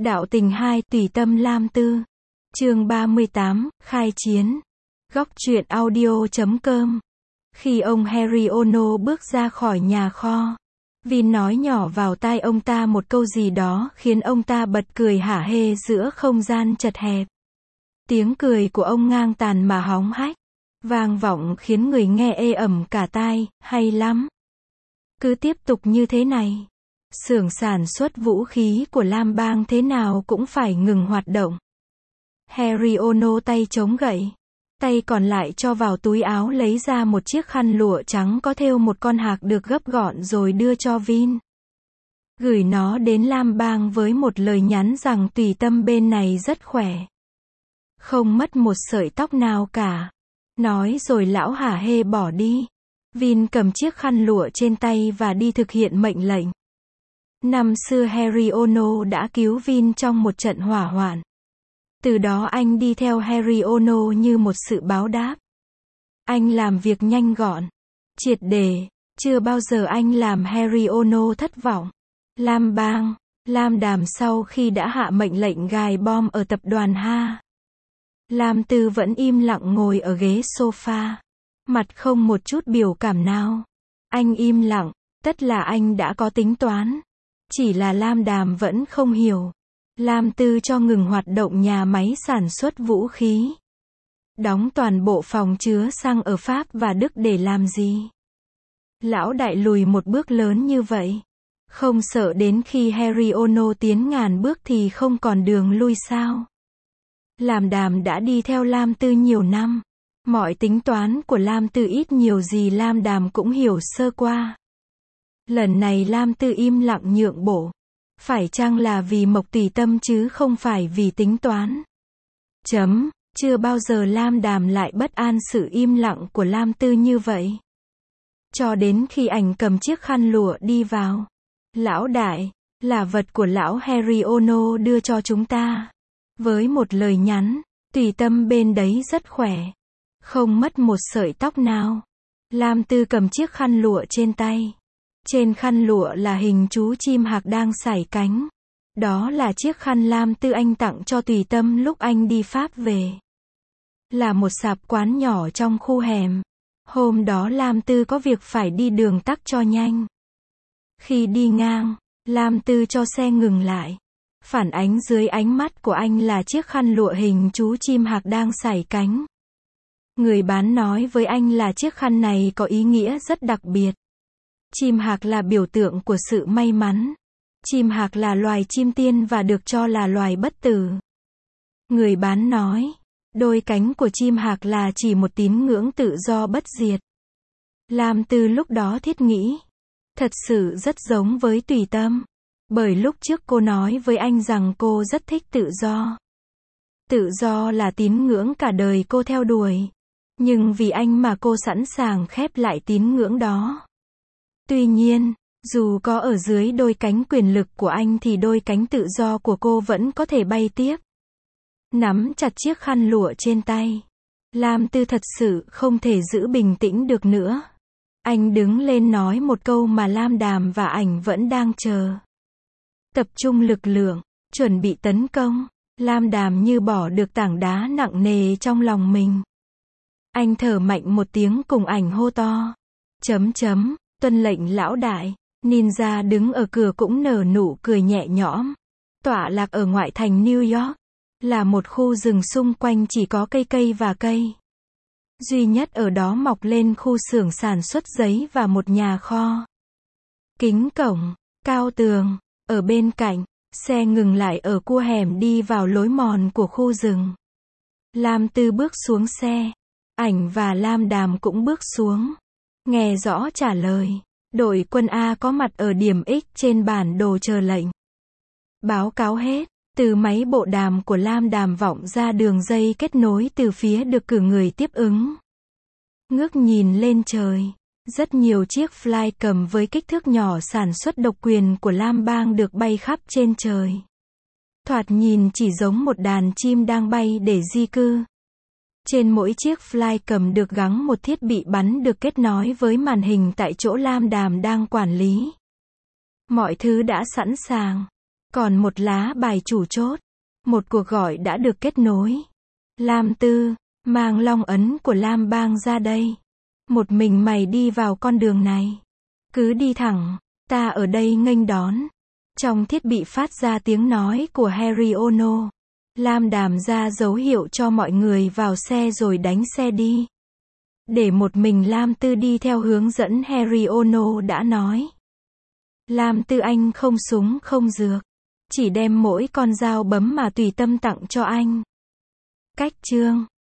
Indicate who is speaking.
Speaker 1: Đạo tình 2, tùy tâm Lam Tư. Chương 38, khai chiến. Góc truyện audio.com. Khi ông Harry Ono bước ra khỏi nhà kho, Vin nói nhỏ vào tai ông ta một câu gì đó khiến ông ta bật cười hả hê giữa không gian chật hẹp. Tiếng cười của ông ngang tàn mà hóng hách, vang vọng khiến người nghe ê ẩm cả tai. Hay lắm. Cứ tiếp tục như thế này, xưởng sản xuất vũ khí của Lam Bang thế nào cũng phải ngừng hoạt động. Harry Ono tay chống gậy, tay còn lại cho vào túi áo lấy ra một chiếc khăn lụa trắng có thêu một con hạc được gấp gọn rồi đưa cho Vin. Gửi nó đến Lam Bang với một lời nhắn rằng tùy tâm bên này rất khỏe, không mất một sợi tóc nào cả. Nói rồi lão hả hê bỏ đi. Vin cầm chiếc khăn lụa trên tay và đi thực hiện mệnh lệnh. Năm xưa Harry Ono đã cứu Vin trong một trận hỏa hoạn. Từ đó anh đi theo Harry Ono như một sự báo đáp. Anh làm việc nhanh gọn, triệt để, chưa bao giờ anh làm Harry Ono thất vọng. Lam Bang, Lam Đàm sau khi đã hạ mệnh lệnh gài bom ở tập đoàn Ha. Lam Tư vẫn im lặng ngồi ở ghế sofa, mặt không một chút biểu cảm nào. Anh im lặng, tất là anh đã có tính toán. Chỉ là Lam Đàm vẫn không hiểu. Lam Tư cho ngừng hoạt động nhà máy sản xuất vũ khí, đóng toàn bộ phòng chứa xăng ở Pháp và Đức để làm gì? Lão đại lùi một bước lớn như vậy, không sợ đến khi Harry Ono tiến ngàn bước thì không còn đường lui sao? Lam Đàm đã đi theo Lam Tư nhiều năm, mọi tính toán của Lam Tư ít nhiều gì Lam Đàm cũng hiểu sơ qua. Lần này Lam Tư im lặng nhượng bộ, phải chăng là vì Mộc Tùy Tâm chứ không phải vì tính toán? Chưa bao giờ Lam Đàm lại bất an sự im lặng của Lam Tư như vậy. Cho đến khi ảnh cầm chiếc khăn lụa đi vào. Lão đại, là vật của lão Harry Ono đưa cho chúng ta. Với một lời nhắn, tùy tâm bên đấy rất khỏe, không mất một sợi tóc nào. Lam Tư cầm chiếc khăn lụa trên tay. Trên khăn lụa là hình chú chim hạc đang sải cánh. Đó là chiếc khăn Lam Tư anh tặng cho tùy tâm lúc anh đi Pháp về. Là một sạp quán nhỏ trong khu hẻm. Hôm đó Lam Tư có việc phải đi đường tắc cho nhanh. Khi đi ngang, Lam Tư cho xe ngừng lại. Phản ánh dưới ánh mắt của anh là chiếc khăn lụa hình chú chim hạc đang sải cánh. Người bán nói với anh là chiếc khăn này có ý nghĩa rất đặc biệt. Chim hạc là biểu tượng của sự may mắn. Chim hạc là loài chim tiên và được cho là loài bất tử. Người bán nói, đôi cánh của chim hạc là chỉ một tín ngưỡng tự do bất diệt. Lam Tư lúc đó thiết nghĩ, thật sự rất giống với tùy tâm. Bởi lúc trước cô nói với anh rằng cô rất thích tự do. Tự do là tín ngưỡng cả đời cô theo đuổi. Nhưng vì anh mà cô sẵn sàng khép lại tín ngưỡng đó. Tuy nhiên, dù có ở dưới đôi cánh quyền lực của anh thì đôi cánh tự do của cô vẫn có thể bay tiếp. Nắm chặt chiếc khăn lụa trên tay, Lam Tư thật sự không thể giữ bình tĩnh được nữa. Anh đứng lên nói một câu mà Lam Đàm và ảnh vẫn đang chờ. Tập trung lực lượng, chuẩn bị tấn công. Lam Đàm như bỏ được tảng đá nặng nề trong lòng mình. Anh thở mạnh một tiếng cùng ảnh hô to. Tuân lệnh lão đại. Ninja đứng ở cửa cũng nở nụ cười nhẹ nhõm. Tọa lạc ở ngoại thành New York, là một khu rừng xung quanh chỉ có cây và cây. Duy nhất ở đó mọc lên khu xưởng sản xuất giấy và một nhà kho. Kính cổng, cao tường, ở bên cạnh, xe ngừng lại ở cua hẻm đi vào lối mòn của khu rừng. Lam Tư bước xuống xe, ảnh và Lam Đàm cũng bước xuống. Nghe rõ trả lời, đội quân A có mặt ở điểm X trên bản đồ chờ lệnh. Báo cáo hết, từ máy bộ đàm của Lam Đàm vọng ra đường dây kết nối từ phía được cử người tiếp ứng. Ngước nhìn lên trời, rất nhiều chiếc fly cầm với kích thước nhỏ sản xuất độc quyền của Lam Bang được bay khắp trên trời. Thoạt nhìn chỉ giống một đàn chim đang bay để di cư. Trên mỗi chiếc fly cầm được gắn một thiết bị bắn được kết nối với màn hình tại chỗ Lam Đàm đang quản lý. Mọi thứ đã sẵn sàng. Còn một lá bài chủ chốt. Một cuộc gọi đã được kết nối. Lam Tư, mang long ấn của Lam Bang ra đây. Một mình mày đi vào con đường này. Cứ đi thẳng, ta ở đây nghênh đón. Trong thiết bị phát ra tiếng nói của Harry Ono. Lam Đàm ra dấu hiệu cho mọi người vào xe rồi đánh xe đi. Để một mình Lam Tư đi theo hướng dẫn Harry Ono đã nói. Lam Tư anh không súng không dược. Chỉ đem mỗi con dao bấm mà tùy tâm tặng cho anh. Cách chương